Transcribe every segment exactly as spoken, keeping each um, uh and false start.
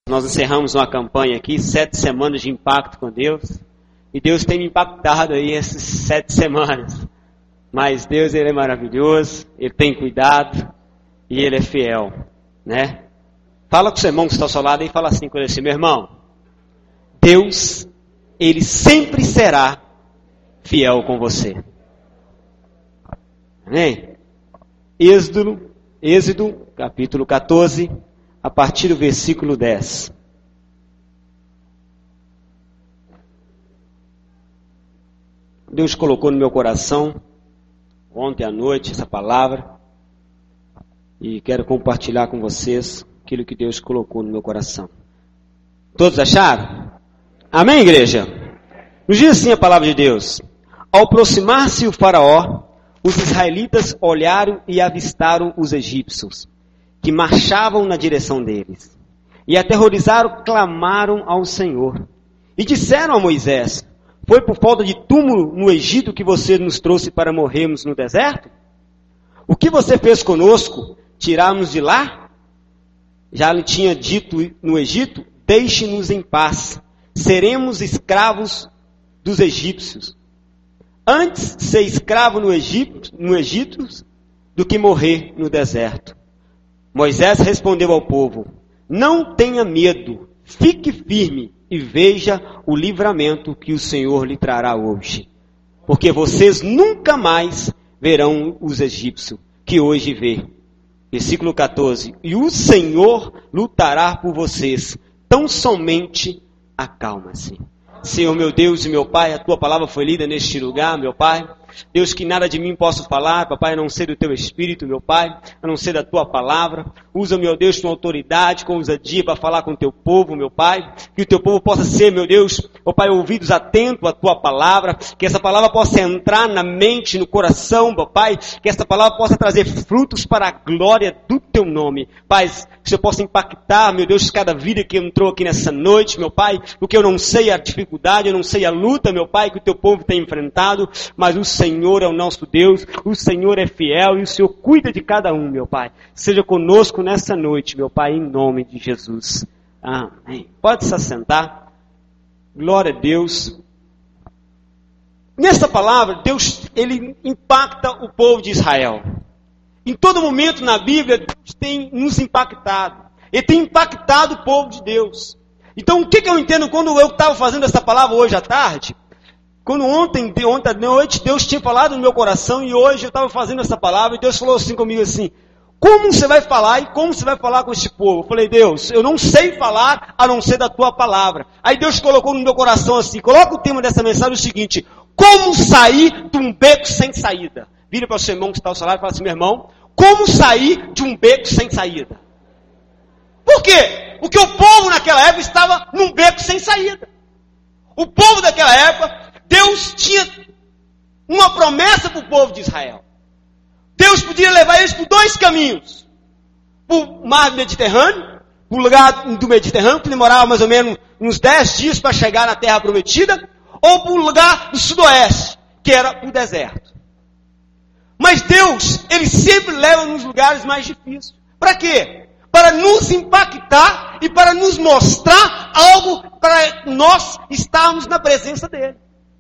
Nós encerramos uma campanha aqui, sete semanas de impacto com Deus. E Deus tem me impactado aí essas sete semanas. Mas Deus, Ele é maravilhoso, Ele tem cuidado e Ele é fiel, né? Fala com o seu irmão que está ao seu lado e fala assim com ele assim: meu irmão, Deus, Ele sempre será fiel com você. Amém? Êxodo, Êxodo, capítulo quatorze, a partir do versículo dez. Deus colocou no meu coração ontem à noite essa palavra e quero compartilhar com vocês aquilo que Deus colocou no meu coração. Todos acharam? Amém, igreja? Nos diz assim a palavra de Deus: ao aproximar-se o faraó, os israelitas olharam e avistaram os egípcios, que marchavam na direção deles. E aterrorizaram, clamaram ao Senhor. E disseram a Moisés: foi por falta de túmulo no Egito que você nos trouxe para morrermos no deserto? O que você fez conosco? Tirar-nos de lá? Já lhe tinha dito no Egito: deixe-nos em paz, seremos escravos dos egípcios. Antes ser escravo no Egito, no Egito do que morrer no deserto. Moisés respondeu ao povo: não tenha medo, fique firme e veja o livramento que o Senhor lhe trará hoje. Porque vocês nunca mais verão os egípcios que hoje vê. Versículo quatorze. E o Senhor lutará por vocês. Tão somente acalma-se. Senhor, meu Deus e meu Pai, a Tua palavra foi lida neste lugar, meu Pai. Deus, que nada de mim posso falar, papai, a não ser do Teu Espírito, meu Pai, a não ser da Tua palavra. Usa, meu Deus, com autoridade, com ousadia para falar com o Teu povo, meu Pai. Que o Teu povo possa ser, meu Deus, meu Pai, ouvidos atentos à Tua palavra. Que essa palavra possa entrar na mente, no coração, meu Pai. Que essa palavra possa trazer frutos para a glória do Teu nome. Pai, que o Senhor possa impactar, meu Deus, cada vida que entrou aqui nessa noite, meu Pai. Porque eu não sei a dificuldade, eu não sei a luta, meu Pai, que o Teu povo tem enfrentado. Mas o Senhor é o nosso Deus, o Senhor é fiel e o Senhor cuida de cada um, meu Pai. Seja conosco nessa noite, meu Pai, em nome de Jesus. Amém. Pode se assentar. Glória a Deus. Nessa palavra, Deus, Ele impacta o povo de Israel. Em todo momento na Bíblia, Deus tem nos impactado. Ele tem impactado o povo de Deus. Então, o que, que eu entendo quando eu estava fazendo essa palavra hoje à tarde? Quando ontem, ontem à noite, Deus tinha falado no meu coração e hoje eu estava fazendo essa palavra e Deus falou assim comigo assim: como você vai falar e como você vai falar com esse povo? Eu falei: Deus, eu não sei falar a não ser da Tua palavra. Aí Deus colocou no meu coração assim: coloca o tema dessa mensagem o seguinte: como sair de um beco sem saída? Vira para o seu irmão que está ao seu lado e fala assim: meu irmão, como sair de um beco sem saída? Por quê? Porque o povo naquela época estava num beco sem saída. O povo daquela época, Deus tinha uma promessa para o povo de Israel. Deus podia levar eles por dois caminhos. Para o mar Mediterrâneo, para o lugar do Mediterrâneo, que demorava mais ou menos uns dez dias para chegar na terra prometida, ou para o lugar do sudoeste, que era o deserto. Mas Deus, Ele sempre leva nos lugares mais difíceis. Para quê? Para nos impactar e para nos mostrar algo para nós estarmos na presença dEle.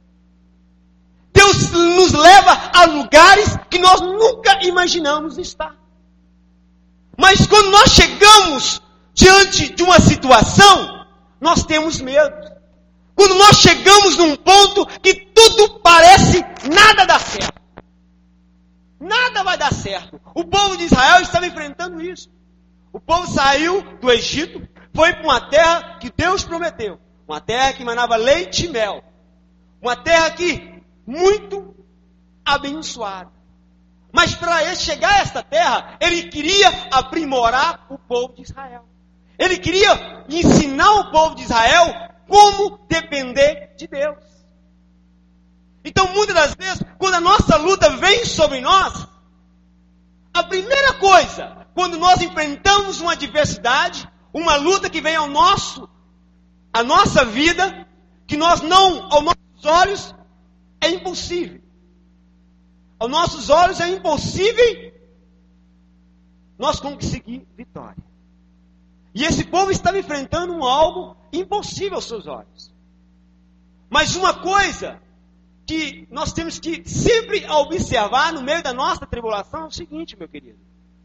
Deus nos leva a lugares que nós nunca imaginamos estar. Mas quando nós chegamos diante de uma situação, nós temos medo. Quando nós chegamos num ponto que tudo parece nada dar certo. Nada vai dar certo. O povo de Israel estava enfrentando isso. O povo saiu do Egito, foi para uma terra que Deus prometeu. Uma terra que manava leite e mel. Uma terra que muito abençoada. Mas para ele chegar a esta terra, ele queria aprimorar o povo de Israel. Ele queria ensinar o povo de Israel como depender de Deus. Então, muitas das vezes, quando a nossa luta vem sobre nós, a primeira coisa, quando nós enfrentamos uma adversidade, uma luta que vem ao nosso, à nossa vida, que nós não, aos nossos olhos, é impossível. Aos nossos olhos é impossível nós conseguir vitória. E esse povo estava enfrentando um algo impossível aos seus olhos. Mas uma coisa que nós temos que sempre observar no meio da nossa tribulação é o seguinte, meu querido.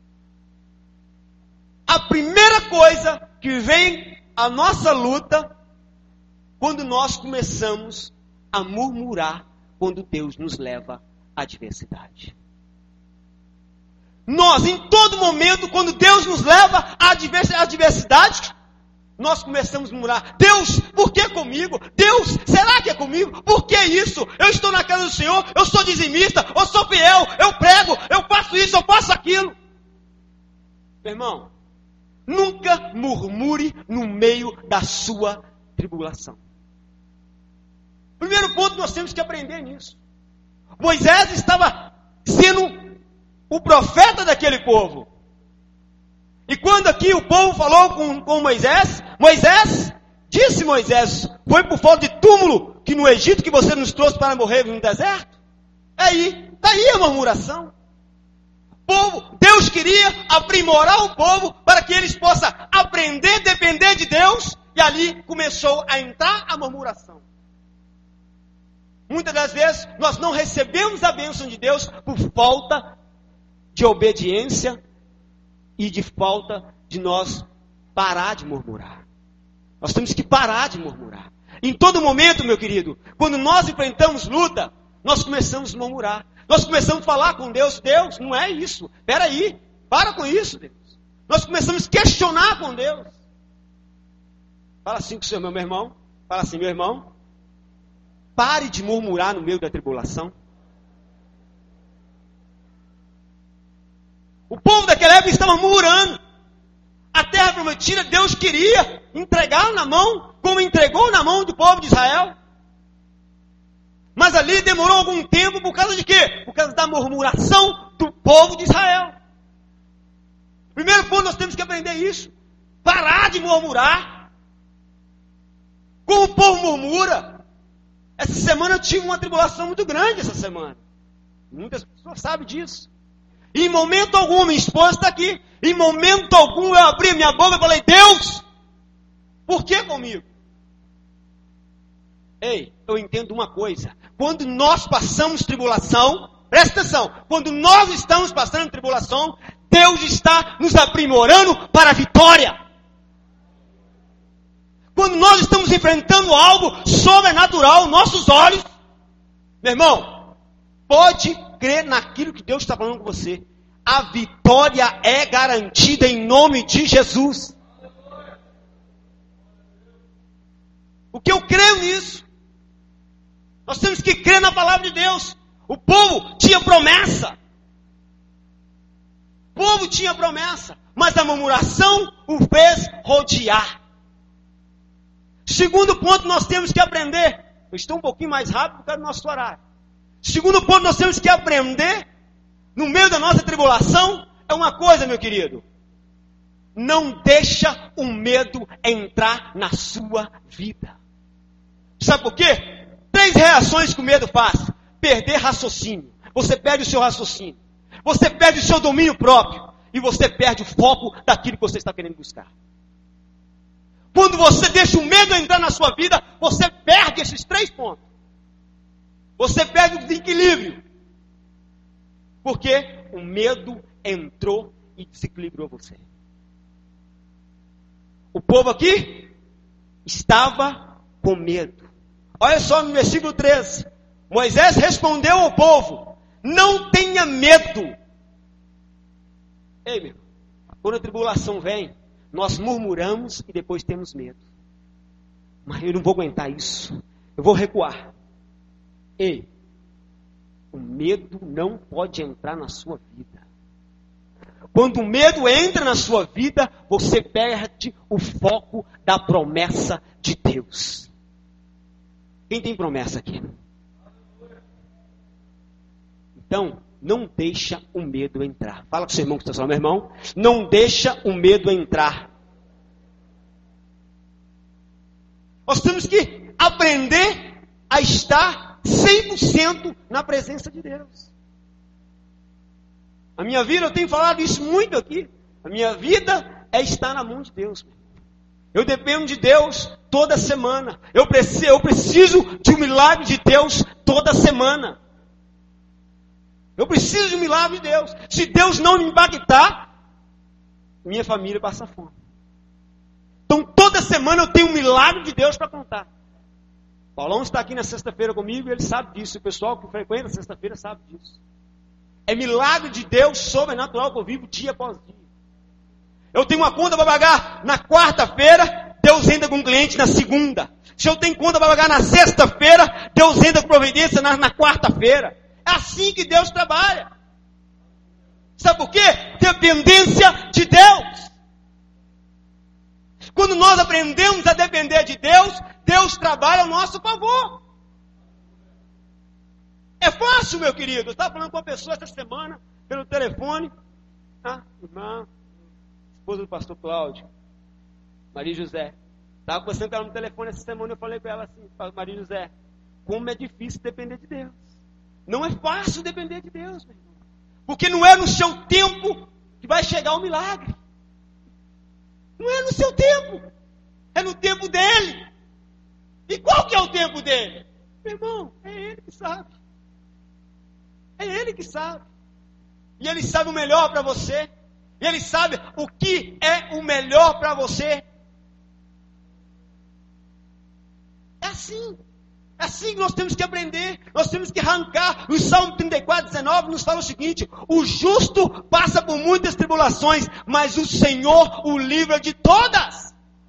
A primeira coisa que vem a nossa luta quando nós começamos a murmurar quando Deus nos leva à adversidade. Nós, em todo momento, quando Deus nos leva à adversidade, nós começamos a murmurar: Deus, por que comigo? Deus, será que é comigo? Por que isso? Eu estou na casa do Senhor, eu sou dizimista, eu sou fiel, eu prego, eu faço isso, eu faço aquilo. Meu irmão, nunca murmure no meio da sua tribulação. Primeiro ponto, nós temos que aprender nisso. Moisés estava sendo o profeta daquele povo. E quando aqui o povo falou com, com Moisés, Moisés, disse Moisés, foi por falta de túmulo que no Egito que você nos trouxe para morrer no deserto? Aí, está aí a murmuração. Povo, Deus queria aprimorar o povo para que eles possam aprender a depender de Deus, e ali começou a entrar a murmuração. Muitas das vezes nós não recebemos a bênção de Deus por falta de obediência e de falta de nós parar de murmurar. Nós temos que parar de murmurar. Em todo momento, meu querido, quando nós enfrentamos luta, nós começamos a murmurar. Nós começamos a falar com Deus: Deus, não é isso. Espera aí, para com isso, Deus. Nós começamos a questionar com Deus. Fala assim com o seu meu irmão. Fala assim: meu irmão, pare de murmurar no meio da tribulação. O povo daquela época estava murmurando. A terra prometida, Deus queria entregar na mão, como entregou na mão do povo de Israel. Mas ali demorou algum tempo por causa de quê? Por causa da murmuração do povo de Israel. Primeiro ponto, nós temos que aprender isso. Parar de murmurar. Como o povo murmura. Essa semana eu tive uma tribulação muito grande essa semana. Muitas pessoas sabem disso. Em momento algum, minha esposa está aqui. Em momento algum eu abri minha boca e falei: Deus, por que comigo? Ei, eu entendo uma coisa. Quando nós passamos tribulação, presta atenção. Quando nós estamos passando tribulação, Deus está nos aprimorando para a vitória. Quando nós estamos enfrentando algo sobrenatural aos nossos olhos, meu irmão, pode crer naquilo que Deus está falando com você. A vitória é garantida em nome de Jesus. O que eu creio nisso? Nós temos que crer na palavra de Deus. O povo tinha promessa. O povo tinha promessa. Mas a murmuração o fez rodear. Segundo ponto, nós temos que aprender. Eu estou um pouquinho mais rápido por causa do nosso horário. Segundo ponto, nós temos que aprender, no meio da nossa tribulação, é uma coisa, meu querido. Não deixa o medo entrar na sua vida. Sabe por quê? Três reações que o medo faz. Perder raciocínio. Você perde o seu raciocínio. Você perde o seu domínio próprio. E você perde o foco daquilo que você está querendo buscar. Quando você deixa o medo entrar na sua vida, você perde esses três pontos. Você perde o equilíbrio. Porque o medo entrou e desequilibrou você. O povo aqui estava com medo. Olha só no versículo treze. Moisés respondeu ao povo: não tenha medo. Ei, meu, quando a tribulação vem, nós murmuramos e depois temos medo. Mas eu não vou aguentar isso. Eu vou recuar. Ei, o medo não pode entrar na sua vida. Quando o medo entra na sua vida, você perde o foco da promessa de Deus. Quem tem promessa aqui? Então, não deixa o medo entrar. Fala com o seu irmão que está falando, meu irmão. Não deixa o medo entrar. Nós temos que aprender a estar cem por cento na presença de Deus. A minha vida, eu tenho falado isso muito aqui. A minha vida é estar na mão de Deus. Eu dependo de Deus toda semana. Eu preciso, eu preciso de um milagre de Deus toda semana. Eu preciso de um milagre de Deus. Se Deus não me impactar, minha família passa fome. Então toda semana eu tenho um milagre de Deus para contar. Paulão está aqui na sexta-feira comigo e ele sabe disso. O pessoal que frequenta a sexta-feira sabe disso. É milagre de Deus sobrenatural que eu vivo dia após dia. Eu tenho uma conta para pagar na quarta-feira, Deus entra com o cliente na segunda. Se eu tenho conta para pagar na sexta-feira, Deus entra com providência na, na quarta-feira. É assim que Deus trabalha. Sabe por quê? Dependência de Deus. Quando nós aprendemos a depender de Deus, Deus trabalha ao nosso favor. É fácil, meu querido. Eu estava falando com uma pessoa essa semana, pelo telefone. Ah, irmã, esposa do pastor Cláudio, Maria José. Estava conversando com ela no telefone essa semana, eu falei para ela assim, Maria José, como é difícil depender de Deus. Não é fácil depender de Deus, meu irmão. Porque não é no seu tempo que vai chegar o milagre. Não é no seu tempo. É no tempo dele. E qual que é o tempo dele? Meu irmão, é ele que sabe. É ele que sabe. E ele sabe o melhor para você. E ele sabe o que é o melhor para você. É assim. É assim que nós temos que aprender. Nós temos que arrancar. O Salmo trinta e quatro, dezenove nos fala o seguinte: o justo passa por muitas tribulações, mas o Senhor o livra de todas.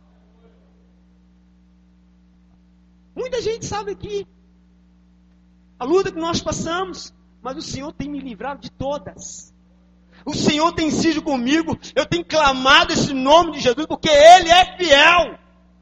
Muita gente sabe aqui a luta que nós passamos, mas o Senhor tem me livrado de todas. O Senhor tem sido comigo. Eu tenho clamado esse nome de Jesus porque Ele é fiel.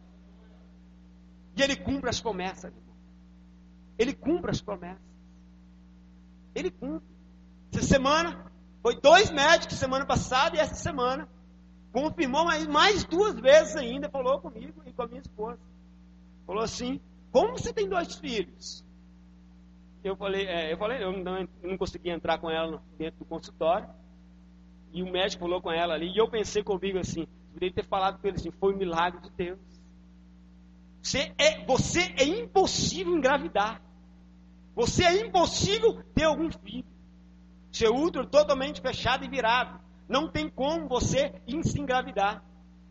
E Ele cumpre as promessas. Ele cumpre as promessas. Ele cumpre. Essa semana, foi dois médicos, semana passada e essa semana. Confirmou mais, mais duas vezes ainda, falou comigo e com a minha esposa. Falou assim, como você tem dois filhos? Eu falei, é, eu, falei eu, não, eu não consegui entrar com ela dentro do consultório. E o médico falou com ela ali, e eu pensei comigo assim, poderia ter falado com ele assim, foi um milagre de Deus. Você é, você é impossível engravidar. Você é impossível ter algum filho. Seu útero totalmente fechado e virado. Não tem como você se engravidar.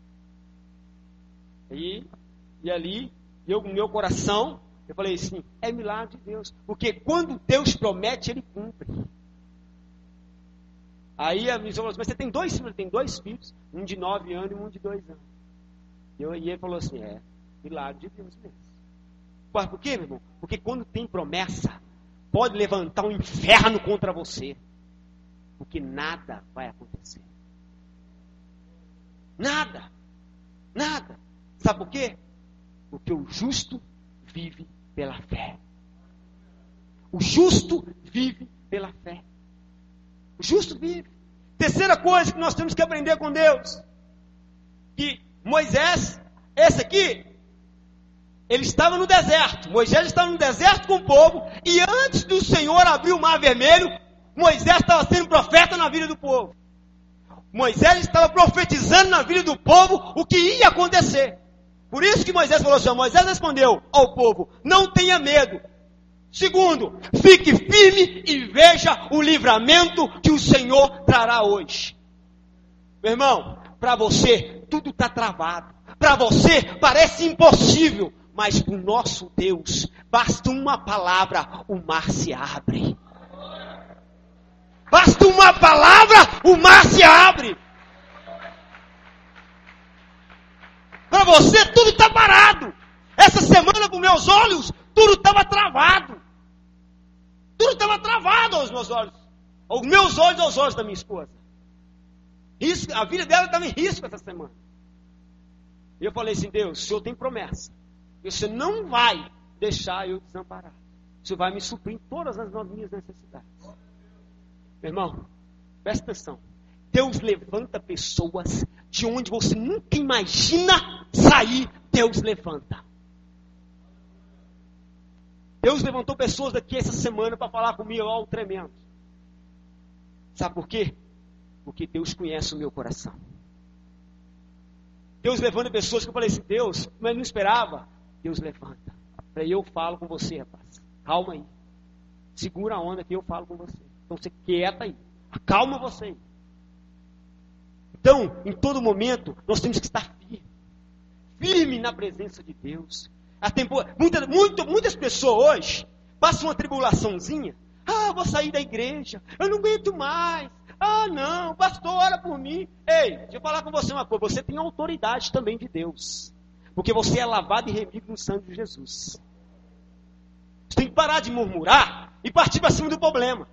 E, e ali, eu, no meu coração, eu falei assim, é milagre de Deus. Porque quando Deus promete, Ele cumpre. Aí a minha esposa falou assim, mas você tem dois filhos? Tem dois filhos, um de nove anos e um de dois anos. E, eu, e ele falou assim, é, milagre de Deus mesmo. Por quê, meu irmão? Porque quando tem promessa, pode levantar um inferno contra você. Porque nada vai acontecer. Nada. Nada. Sabe por quê? Porque o justo vive pela fé. O justo vive pela fé. O justo vive. Terceira coisa que nós temos que aprender com Deus. Que Moisés, esse aqui, ele estava no deserto. Moisés estava no deserto com o povo. E antes do Senhor abrir o mar vermelho, Moisés estava sendo profeta na vida do povo. Moisés estava profetizando na vida do povo o que ia acontecer. Por isso que Moisés falou assim, Moisés respondeu ao povo, não tenha medo. Segundo, fique firme e veja o livramento que o Senhor trará hoje. Meu irmão, para você tudo está travado. Para você parece impossível. Mas para o nosso Deus, basta uma palavra, o mar se abre. Basta uma palavra, o mar se abre. Para você tudo está parado. Essa semana com meus olhos, tudo estava travado. Tudo estava travado aos meus olhos. Aos meus olhos, aos olhos da minha esposa. Isso, a vida dela estava em risco essa semana. E eu falei assim, Deus, o Senhor tem promessa. E você não vai deixar eu desamparar. O Senhor vai me suprir em todas as minhas necessidades. Meu irmão, presta atenção. Deus levanta pessoas de onde você nunca imagina sair. Deus levanta. Deus levantou pessoas daqui essa semana para falar comigo, ó, o tremendo. Sabe por quê? Porque Deus conhece o meu coração. Deus levanta pessoas que eu falei assim, Deus, mas não esperava. Deus levanta. Falei, eu falo com você, rapaz. Calma aí. Segura a onda que eu falo com você. Então você quieta aí. Acalma você aí. Então, em todo momento, nós temos que estar firme. Firme na presença de Deus. A tempo, muita, muito, muitas pessoas hoje passam uma tribulaçãozinha. Ah, vou sair da igreja. Eu não aguento mais. Ah, não, pastor, ora por mim. Ei, deixa eu falar com você uma coisa. Você tem autoridade também de Deus. Porque você é lavado e remido no sangue de Jesus. Você tem que parar de murmurar e partir para cima do problema.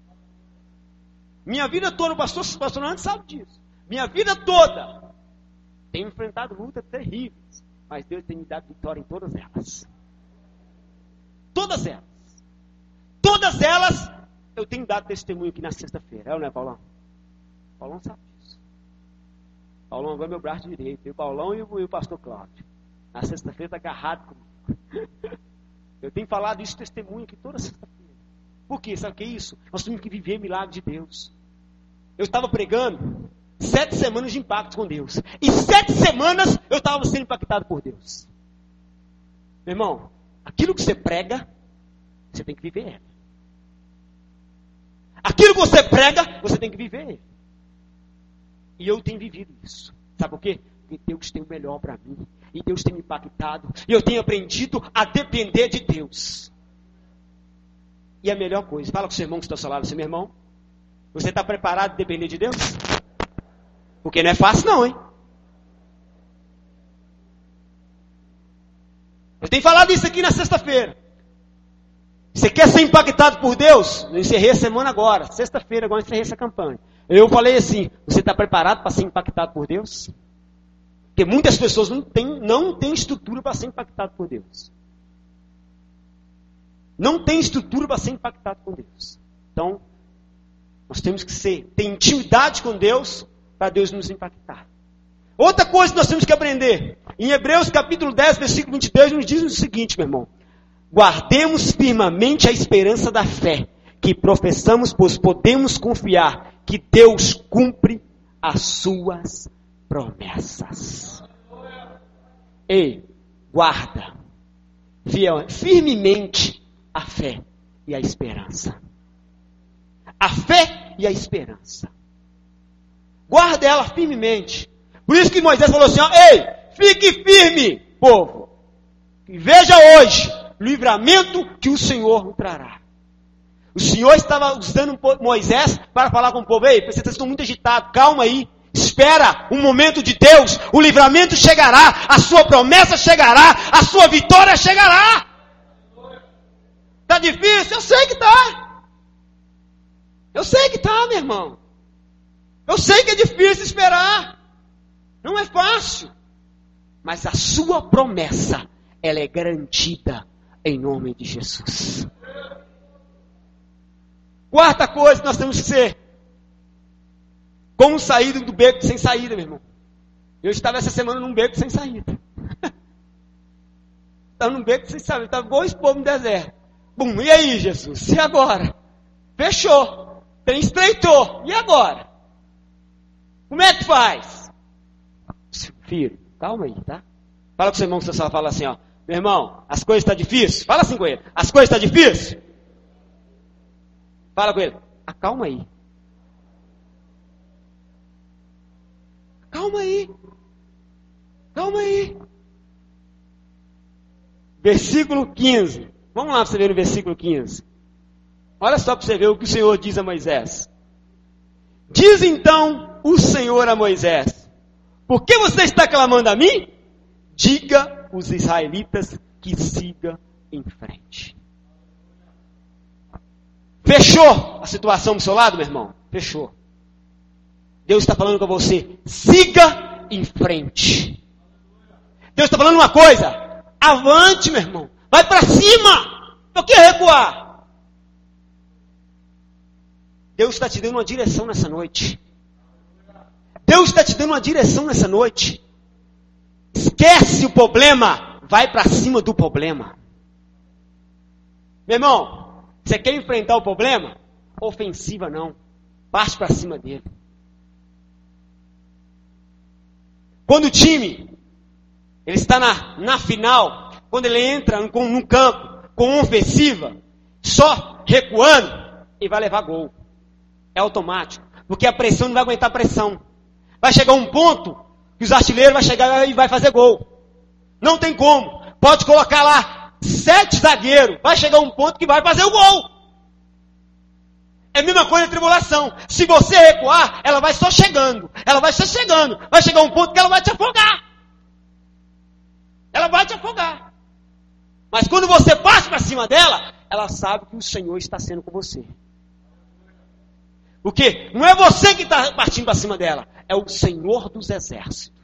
Minha vida toda, o pastor, o pastor Nando sabe disso. Minha vida toda tenho enfrentado lutas terríveis. Mas Deus tem me dado vitória em todas elas. Todas elas. Todas elas eu tenho dado testemunho aqui na sexta-feira. É ou não é, Paulão? Paulão sabe disso. Paulão agora é meu braço direito. O Paulão e o, e o pastor Cláudio. Na sexta-feira está agarrado comigo. Eu tenho falado isso testemunho aqui toda sexta-feira. Por quê? Sabe o que é isso? Nós temos que viver milagre de Deus. Eu estava pregando sete semanas de impacto com Deus. E sete semanas eu estava sendo impactado por Deus. Meu irmão, aquilo que você prega, você tem que viver. Aquilo que você prega, você tem que viver. E eu tenho vivido isso. Sabe por quê? Porque Deus tem o melhor para mim. E Deus tem me impactado. E eu tenho aprendido a depender de Deus. E a melhor coisa, fala com o seu irmão que está ao seu lado, seu meu irmão. Você está preparado a depender de Deus? Porque não é fácil não, hein? Eu tenho falado isso aqui na sexta-feira. Você quer ser impactado por Deus? Eu encerrei a semana agora. Sexta-feira agora eu encerrei essa campanha. Eu falei assim, você está preparado para ser impactado por Deus? Porque muitas pessoas não têm, não têm estrutura para ser impactado por Deus. Não tem estrutura para ser impactado por Deus. Então, nós temos que ser, ter intimidade com Deus para Deus nos impactar. Outra coisa que nós temos que aprender. Em Hebreus capítulo dez, versículo vinte e dois, nos diz o seguinte, meu irmão. Guardemos firmemente a esperança da fé, que professamos, pois podemos confiar que Deus cumpre as suas promessas. Ei, guarda fiel, firmemente a fé e a esperança. A fé e a esperança. Guarda ela firmemente. Por isso que Moisés falou assim, ó, ei, fique firme, povo. E veja hoje o livramento que o Senhor trará. O Senhor estava usando Moisés para falar com o povo, ei, vocês estão muito agitados, calma aí. Espera um momento de Deus, o livramento chegará, a sua promessa chegará, a sua vitória chegará. Está difícil? Eu sei que está. Eu sei que está, meu irmão. Eu sei que é difícil esperar. Não é fácil. Mas a sua promessa, ela é garantida em nome de Jesus. Quarta coisa que nós temos que ser. Como sair do beco sem saída, meu irmão. Eu estava essa semana num beco sem saída. Estava num beco sem saída. Estava igual esse povo no deserto. Bum, e aí, Jesus? E agora? Fechou. Tem estreitou. E agora? Como é que faz? Filho, calma aí, tá? Fala com o seu irmão que você só fala assim, ó. Meu irmão, as coisas estão difíceis. Fala assim com ele. As coisas estão difíceis. Fala com ele. Acalma aí. Calma aí. Calma aí. Versículo quinze. Vamos lá para você ver o versículo quinze. Olha só para você ver o que o Senhor diz a Moisés. Diz então o Senhor a Moisés: por que você está clamando a mim? Diga os israelitas que siga em frente. Fechou a situação do seu lado, meu irmão? Fechou. Deus está falando com você, siga em frente. Deus está falando uma coisa, avante, meu irmão. Vai para cima. Por que recuar? Deus está te dando uma direção nessa noite. Deus está te dando uma direção nessa noite. Esquece o problema. Vai para cima do problema. Meu irmão, você quer enfrentar o problema? Ofensiva não. Parte para cima dele. Quando o time ele está na, na final, quando ele entra num no campo com ofensiva, só recuando, ele vai levar gol. É automático. Porque a pressão não vai aguentar a pressão. Vai chegar um ponto que os artilheiros vão chegar e vai fazer gol. Não tem como. Pode colocar lá sete zagueiros. Vai chegar um ponto que vai fazer o gol. É a mesma coisa a tribulação. Se você recuar, ela vai só chegando. Ela vai só chegando. Vai chegar um ponto que ela vai te afogar. Ela vai te afogar. Mas quando você parte para cima dela, ela sabe que o Senhor está sendo com você. Porque não é você que está partindo para cima dela. É o Senhor dos Exércitos.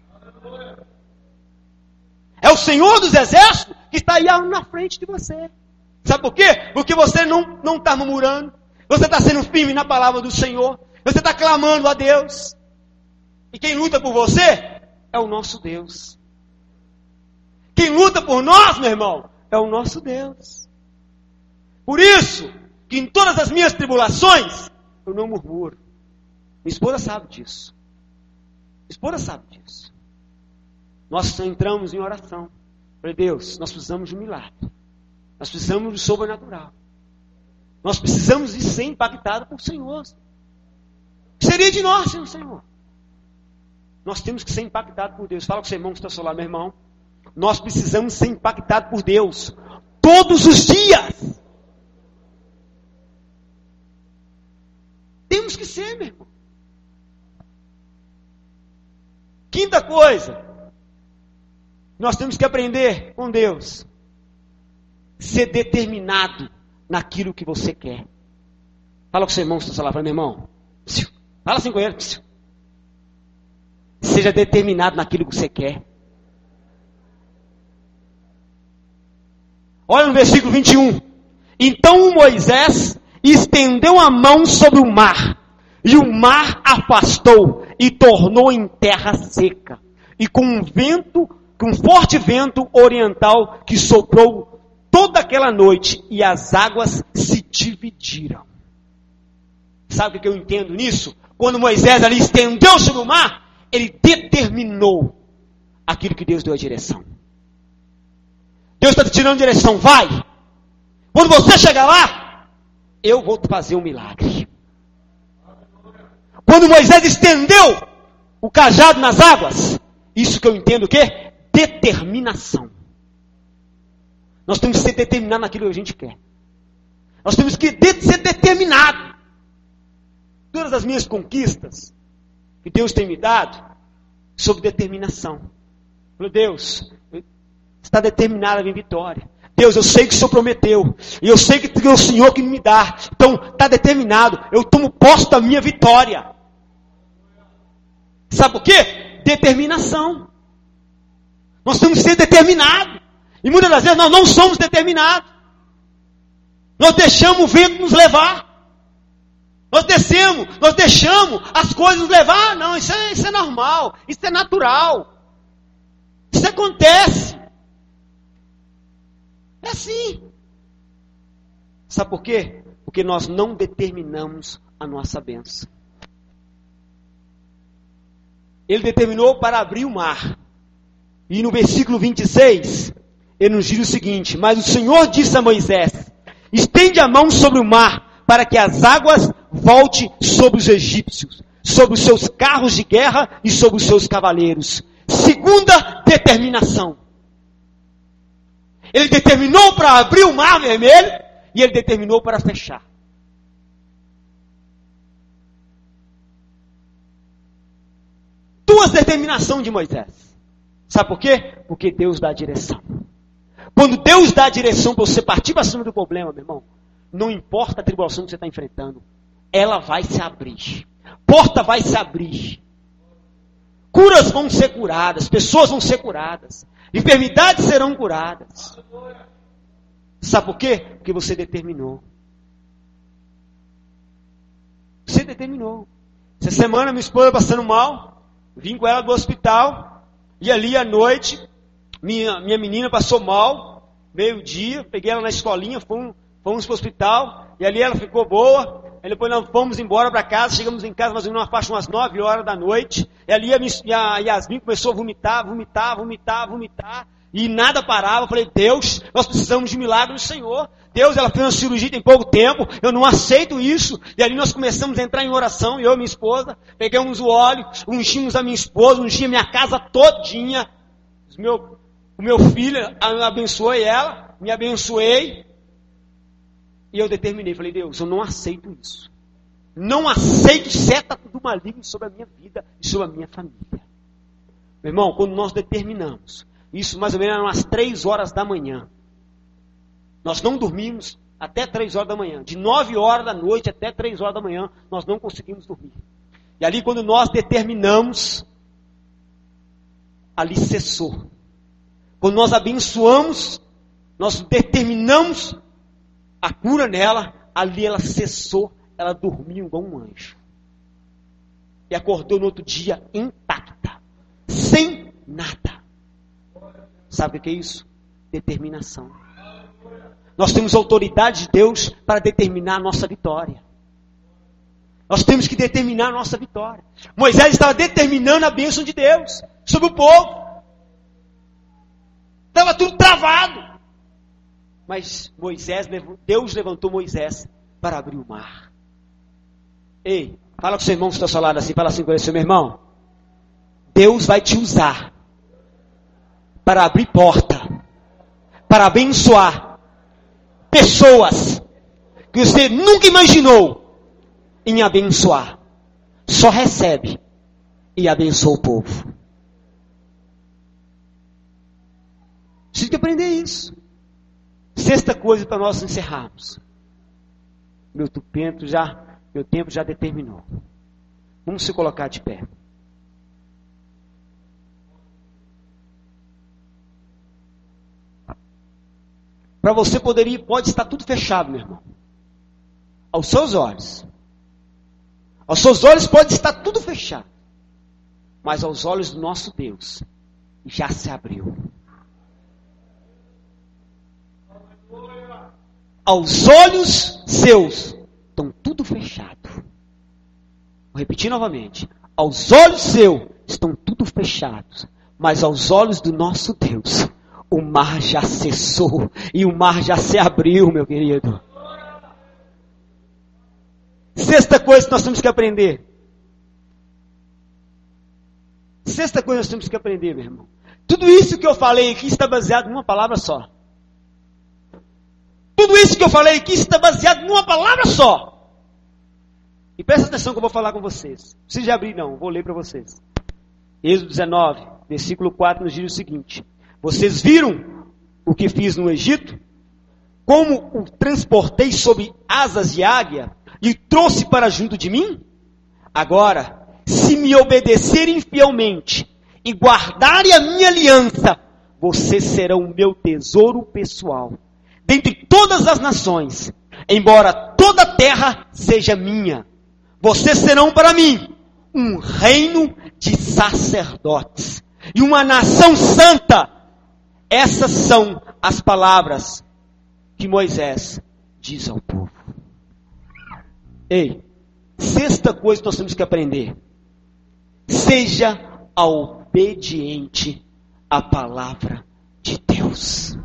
É o Senhor dos Exércitos que está aí na frente de você. Sabe por quê? Porque você não não está murmurando. Você está sendo firme na palavra do Senhor. Você está clamando a Deus. E quem luta por você é o nosso Deus. Quem luta por nós, meu irmão, é o nosso Deus. Por isso, que em todas as minhas tribulações, eu não murmuro. Minha esposa sabe disso. Minha esposa sabe disso. Nós entramos em oração. Falei, Deus, nós precisamos de um milagre. Nós precisamos do sobrenatural. Nós precisamos de ser impactados por Senhor. O que seria de nós, Senhor? Nós temos que ser impactados por Deus. Fala com o seu irmão que está ao seu lado, meu irmão. Nós precisamos ser impactados por Deus. Todos os dias. Temos que ser, meu irmão. Quinta coisa. Nós temos que aprender com Deus. Ser determinado naquilo que você quer. Fala com o seu irmão que está ao seu lado, meu irmão. Fala assim com ele. Seja determinado naquilo que você quer. Olha no versículo vinte e um. Então Moisés estendeu a mão sobre o mar, e o mar afastou, e tornou em terra seca. E com um vento, com um forte vento oriental que soprou toda aquela noite, e as águas se dividiram. Sabe o que eu entendo nisso? Quando Moisés ali estendeu sobre o mar, ele determinou aquilo que Deus deu a direção. Deus está te tirando direção, vai. Quando você chegar lá, eu vou fazer um milagre. Quando Moisés estendeu o cajado nas águas, isso que eu entendo o quê? Determinação. Nós temos que ser determinados naquilo que a gente quer. Nós temos que de- ser determinados. Todas as minhas conquistas que Deus tem me dado, sob determinação. Meu Deus, está determinada a minha vitória. Deus, eu sei que o Senhor prometeu. E eu sei que é o Senhor que me dá. Então, está determinado. Eu tomo posse da minha vitória. Sabe por quê? Determinação. Nós temos que ser determinados. E muitas das vezes nós não somos determinados. Nós deixamos o vento nos levar. Nós descemos, nós deixamos as coisas nos levar. Não, isso é, isso é normal. Isso é natural. Isso acontece. É assim. Sabe por quê? Porque nós não determinamos a nossa bênção. Ele determinou para abrir o mar. E no versículo vinte e seis, ele nos diz o seguinte: mas o Senhor disse a Moisés: estende a mão sobre o mar, para que as águas voltem sobre os egípcios, sobre os seus carros de guerra e sobre os seus cavaleiros. Segunda determinação. Ele determinou para abrir o mar vermelho e ele determinou para fechar. Duas determinações de Moisés. Sabe por quê? Porque Deus dá a direção. Quando Deus dá a direção para você partir para cima do problema, meu irmão, não importa a tribulação que você está enfrentando, ela vai se abrir. Porta vai se abrir. Curas vão ser curadas, pessoas vão ser curadas, enfermidades serão curadas. Sabe por quê? Porque você determinou. Você determinou. Essa semana minha esposa passando mal, vim com ela do hospital, e ali à noite, minha, minha menina passou mal, meio dia, peguei ela na escolinha, fomos, fomos para o hospital, e ali ela ficou boa, Aí depois nós fomos embora para casa, chegamos em casa mais ou menos uma faixa umas nove horas da noite. E ali a, a Yasmin começou a vomitar, vomitar, vomitar, vomitar. E nada parava. Eu falei, Deus, nós precisamos de milagre do Senhor. Deus, ela fez uma cirurgia tem pouco tempo, eu não aceito isso. E ali nós começamos a entrar em oração, eu e minha esposa. Pegamos o óleo, ungimos a minha esposa, ungimos a minha casa todinha. Os meu, o meu filho, abençoei ela, me abençoei. E eu determinei, falei, Deus, eu não aceito isso. Não aceito seta do maligno sobre a minha vida e sobre a minha família. Meu irmão, quando nós determinamos, isso mais ou menos eram umas três horas da manhã. Nós não dormimos até três horas da manhã. De nove horas da noite até três horas da manhã, nós não conseguimos dormir. E ali quando nós determinamos, ali cessou. Quando nós abençoamos, nós determinamos a cura nela, ali ela cessou, ela dormiu igual um anjo. E acordou no outro dia intacta, sem nada. Sabe o que é isso? Determinação. Nós temos autoridade de Deus para determinar a nossa vitória. Nós temos que determinar a nossa vitória. Moisés estava determinando a bênção de Deus sobre o povo. Estava tudo travado. Mas Moisés, Deus levantou Moisés para abrir o mar. Ei, fala com o seu irmão que está ao seu lado assim, fala assim com ele, seu meu irmão. Deus vai te usar para abrir porta, para abençoar pessoas que você nunca imaginou em abençoar. Só recebe e abençoa o povo. Precisa aprender isso. Sexta coisa para nós encerrarmos. Meu tempo já, meu tempo já determinou. Vamos se colocar de pé. Para você poderia, pode estar tudo fechado, meu irmão. Aos seus olhos. Aos seus olhos pode estar tudo fechado. Mas aos olhos do nosso Deus, já se abriu. Aos olhos seus, estão tudo fechado. Vou repetir novamente. Aos olhos seus, estão tudo fechados. Mas aos olhos do nosso Deus, o mar já cessou. E o mar já se abriu, meu querido. Sexta coisa que nós temos que aprender. Sexta coisa que nós temos que aprender, meu irmão. Tudo isso que eu falei aqui está baseado numa palavra só. Tudo isso que eu falei aqui está baseado numa palavra só. E presta atenção que eu vou falar com vocês. Não precisa de abrir não, vou ler para vocês. Êxodo dezenove, versículo quatro nos diz o seguinte. Vocês viram o que fiz no Egito? Como o transportei sob asas de águia e trouxe para junto de mim? Agora, se me obedecerem fielmente e guardarem a minha aliança, vocês serão o meu tesouro pessoal. Dentre todas as nações, embora toda a terra seja minha, vocês serão para mim um reino de sacerdotes e uma nação santa. Essas são as palavras que Moisés diz ao povo. Ei, sexta coisa que nós temos que aprender. Seja obediente à palavra de Deus.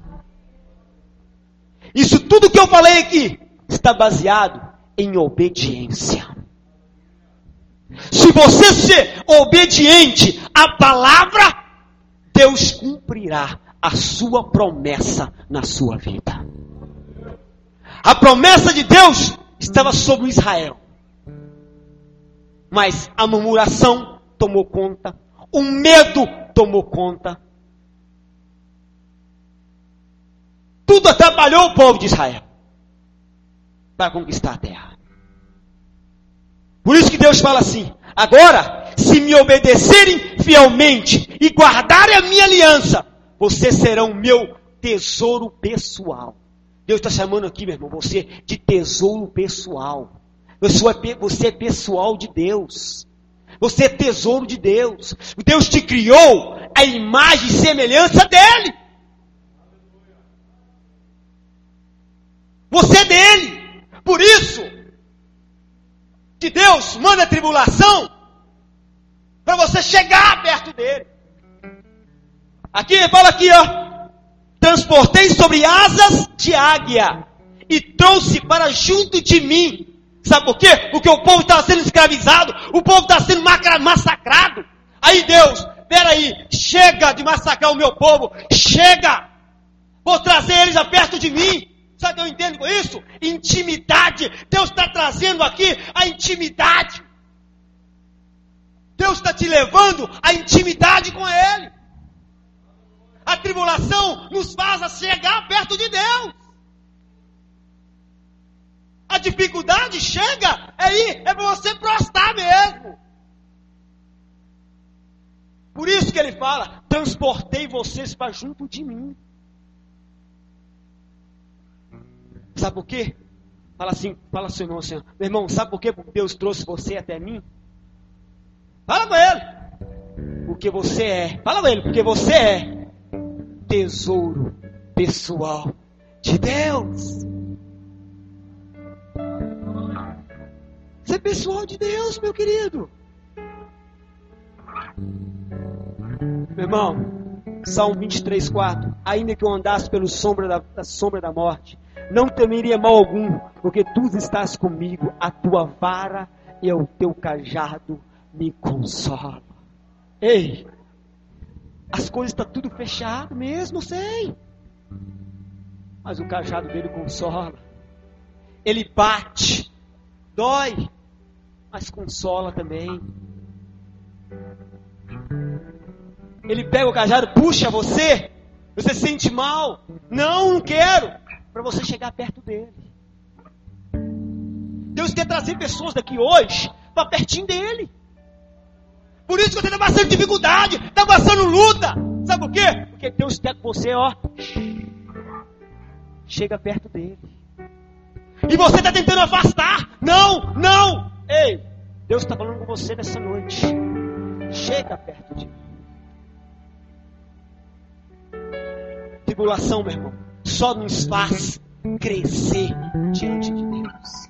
Isso tudo que eu falei aqui está baseado em obediência. Se você ser obediente à palavra, Deus cumprirá a sua promessa na sua vida. A promessa de Deus estava sobre Israel. Mas a murmuração tomou conta, o medo tomou conta. Tudo atrapalhou o povo de Israel para conquistar a terra. Por isso que Deus fala assim: agora, se me obedecerem fielmente e guardarem a minha aliança, vocês serão meu tesouro pessoal. Deus está chamando aqui, meu irmão, você de tesouro pessoal. Você é pessoal de Deus. Você é tesouro de Deus. Deus te criou a imagem e semelhança dEle. Você é dele. Por isso, Deus manda tribulação para você chegar perto dele. Aqui, fala aqui, ó. Transportei sobre asas de águia e trouxe para junto de mim. Sabe por quê? Porque o povo estava sendo escravizado, o povo estava sendo massacrado. Aí Deus, peraí, chega de massacrar o meu povo, chega, vou trazer eles a perto de mim. Sabe o que eu entendo com isso? Intimidade. Deus está trazendo aqui a intimidade. Deus está te levando a intimidade com Ele. A tribulação nos faz chegar perto de Deus. A dificuldade chega aí, é para você prostrar mesmo. Por isso que ele fala, transportei vocês para junto de mim. Sabe por quê? Fala assim, fala assim, irmão, assim, meu irmão, sabe por quê Deus trouxe você até mim? Fala com ele. Porque você é, fala com ele, porque você é tesouro pessoal de Deus. Você é pessoal de Deus, meu querido. Meu irmão, Salmo vinte e três, quatro. Ainda que eu andasse pelo sombra da, da sombra da morte, não temeria mal algum, porque tu estás comigo, a tua vara e o teu cajado me consolam. Ei, as coisas estão tudo fechado mesmo, eu sei. Mas o cajado dele consola. Ele bate, dói, mas consola também. Ele pega o cajado, puxa você, você se sente mal. Não, não quero. Para você chegar perto dele. Deus quer trazer pessoas daqui hoje para pertinho dele. Por isso que você está passando dificuldade, está passando luta. Sabe por quê? Porque Deus quer que você, ó, chega perto dele. E você está tentando afastar. Não, não. Ei, Deus está falando com você nessa noite. Chega perto de mim. Tribulação, meu irmão, só nos faz crescer diante de Deus.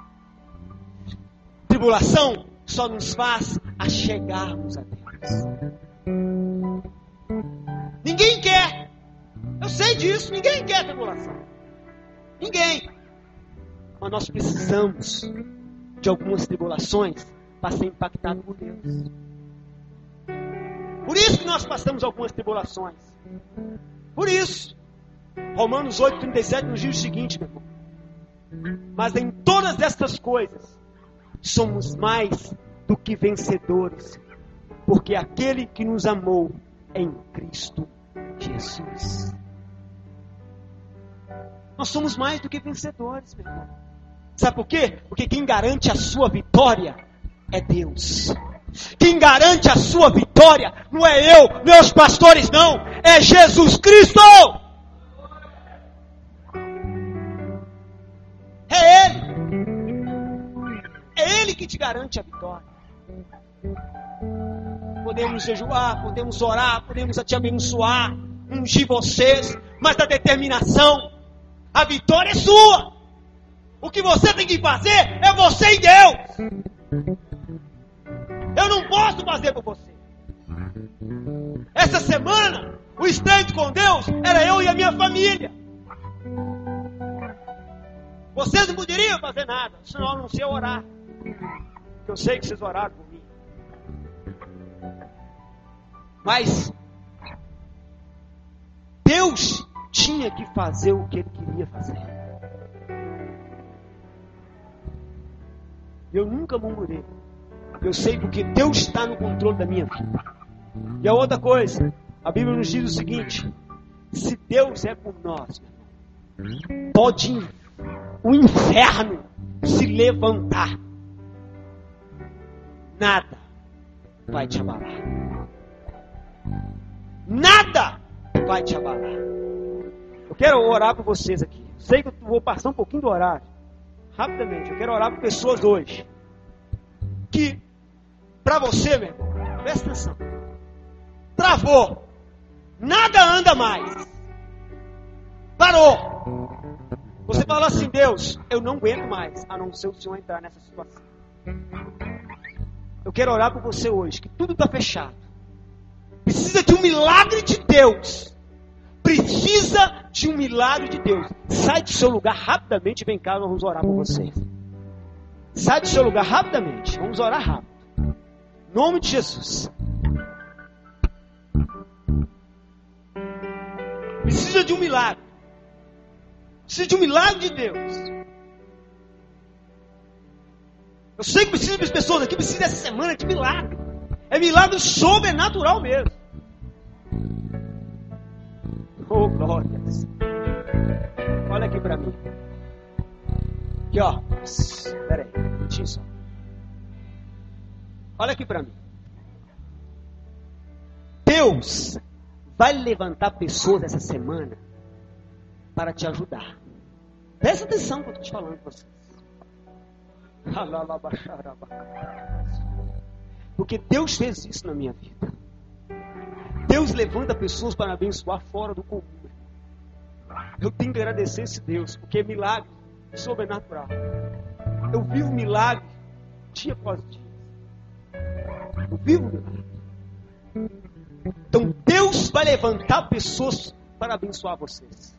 Tribulação só nos faz a chegarmos a Deus. Ninguém quer. Eu sei disso. Ninguém quer tribulação. Ninguém. Mas nós precisamos de algumas tribulações para ser impactado por Deus. Por isso que nós passamos algumas tribulações. Por isso, Romanos oito, trinta e sete nos diz o seguinte, meu irmão. Mas em todas estas coisas, somos mais do que vencedores, porque aquele que nos amou é em Cristo Jesus. Nós somos mais do que vencedores, meu irmão. Sabe por quê? Porque quem garante a sua vitória é Deus. Quem garante a sua vitória não é eu, não é os pastores, não. É Jesus Cristo. É Ele. É Ele que te garante a vitória. Podemos jejuar, podemos orar, podemos te abençoar, ungir vocês, mas a determinação, a vitória é sua. O que você tem que fazer é você e Deus. Eu não posso fazer por você. Essa semana, o estreito com Deus era eu e a minha família. Vocês não poderiam fazer nada, senão não sei orar. Eu sei que vocês oraram por mim. Mas Deus tinha que fazer o que Ele queria fazer. Eu nunca murmurei. Eu sei porque Deus está no controle da minha vida. E a outra coisa, a Bíblia nos diz o seguinte: se Deus é por nós, pode o inferno se levantar, nada vai te abalar. Nada vai te abalar. Eu quero orar por vocês aqui. Sei que eu vou passar um pouquinho do horário. Rapidamente, eu quero orar por pessoas hoje que, para você, meu irmão, presta atenção, travou, nada anda mais, parou. Você fala assim: Deus, eu não aguento mais, a não ser o Senhor entrar nessa situação. Eu quero orar por você hoje, que tudo está fechado. Precisa de um milagre de Deus. Precisa de um milagre de Deus. Sai do seu lugar rapidamente e vem cá, nós vamos orar por você. Sai do seu lugar rapidamente, vamos orar rápido. Em nome de Jesus. Precisa de um milagre. Precisa de um milagre de Deus. Eu sei que precisa das pessoas aqui, precisa dessa semana de milagre. É milagre sobrenatural mesmo. Oh, glórias. Olha aqui pra mim. Aqui, ó. Espera aí, um minutinho só. Olha aqui pra mim. Deus vai levantar pessoas essa semana para te ajudar. Presta atenção no que eu estou te falando para vocês. Porque Deus fez isso na minha vida. Deus levanta pessoas para abençoar fora do comum. Eu tenho que agradecer esse Deus, porque é milagre sobrenatural. Eu vivo milagre dia após dia. Eu vivo milagre. Então Deus vai levantar pessoas para abençoar vocês.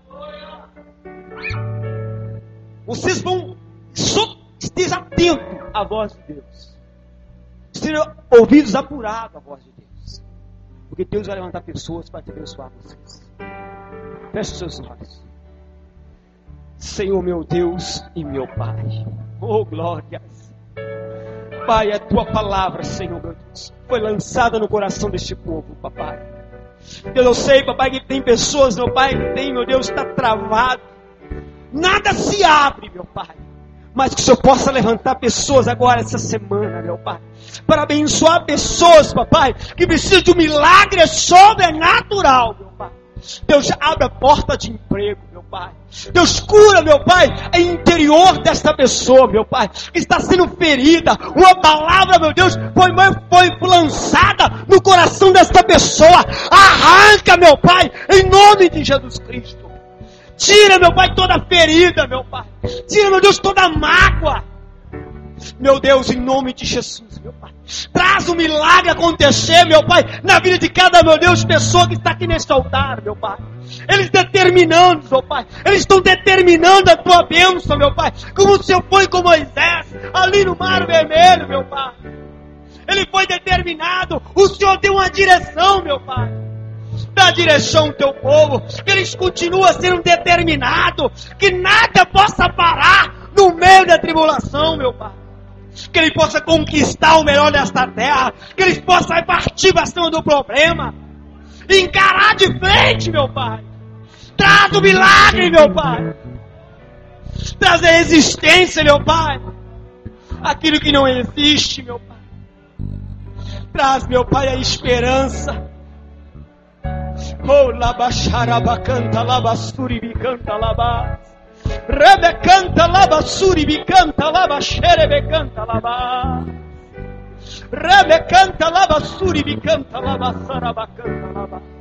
Vocês vão só esteja atento à voz de Deus. Estejam ouvidos apurados à voz de Deus. Porque Deus vai levantar pessoas para te abençoar vocês. Feche os seus olhos. Senhor meu Deus e meu Pai. Oh glórias. Pai, a tua palavra, Senhor meu Deus, foi lançada no coração deste povo, papai. Eu sei, papai, que tem pessoas, meu Pai, que tem, meu Deus, está travado. Nada se abre, meu Pai. Mas que o Senhor possa levantar pessoas agora essa semana, meu Pai. Para abençoar pessoas, papai, que precisam de um milagre sobrenatural, meu Pai. Deus, abre a porta de emprego, meu Pai. Deus, cura, meu Pai, o interior desta pessoa, meu Pai, que está sendo ferida. Uma palavra, meu Deus, foi, foi lançada no coração desta pessoa. Arranca, meu Pai, em nome de Jesus Cristo. Tira, meu Pai, toda ferida, meu Pai. Tira, meu Deus, toda mágoa. Meu Deus, em nome de Jesus, meu Pai. Traz um milagre acontecer, meu Pai, na vida de cada, meu Deus, pessoa que está aqui neste altar, meu Pai. Eles determinando, meu Pai. Eles estão determinando a tua bênção, meu Pai. Como o Senhor foi com Moisés, ali no Mar Vermelho, meu Pai. Ele foi determinado. O Senhor deu uma direção, meu Pai. Dá direção ao teu povo. Que eles continuem sendo determinados. Que nada possa parar no meio da tribulação, meu Pai. Que ele possa conquistar o melhor desta terra. Que eles possam partir para cima do problema. E encarar de frente, meu Pai. Traz o milagre, meu Pai. Traz a existência, meu Pai. Aquilo que não existe, meu Pai. Traz, meu Pai, a esperança. Oh, labacharabacanta, labassuribicanta, labas. Rebecanta, labassuribicanta, labaxerebecanta, labas. Rebecanta, labassuribicanta, labassarabacanta, labas.